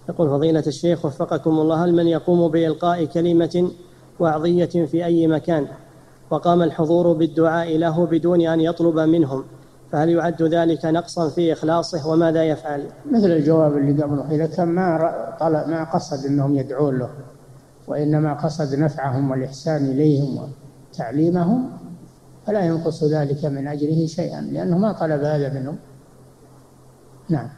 يقول فضيلة الشيخ وفقكم الله، هل من يقوم بإلقاء كلمة وعظية في أي مكان وقام الحضور بالدعاء له بدون أن يطلب منهم، فهل يعد ذلك نقصا في إخلاصه وماذا يفعل؟ مثل الجواب اللي قبله، إذا كان ما قصد أنهم يدعون له وإنما قصد نفعهم والإحسان إليهم وتعليمهم فلا ينقص ذلك من أجره شيئا، لأنه ما طلب هذا منهم. نعم.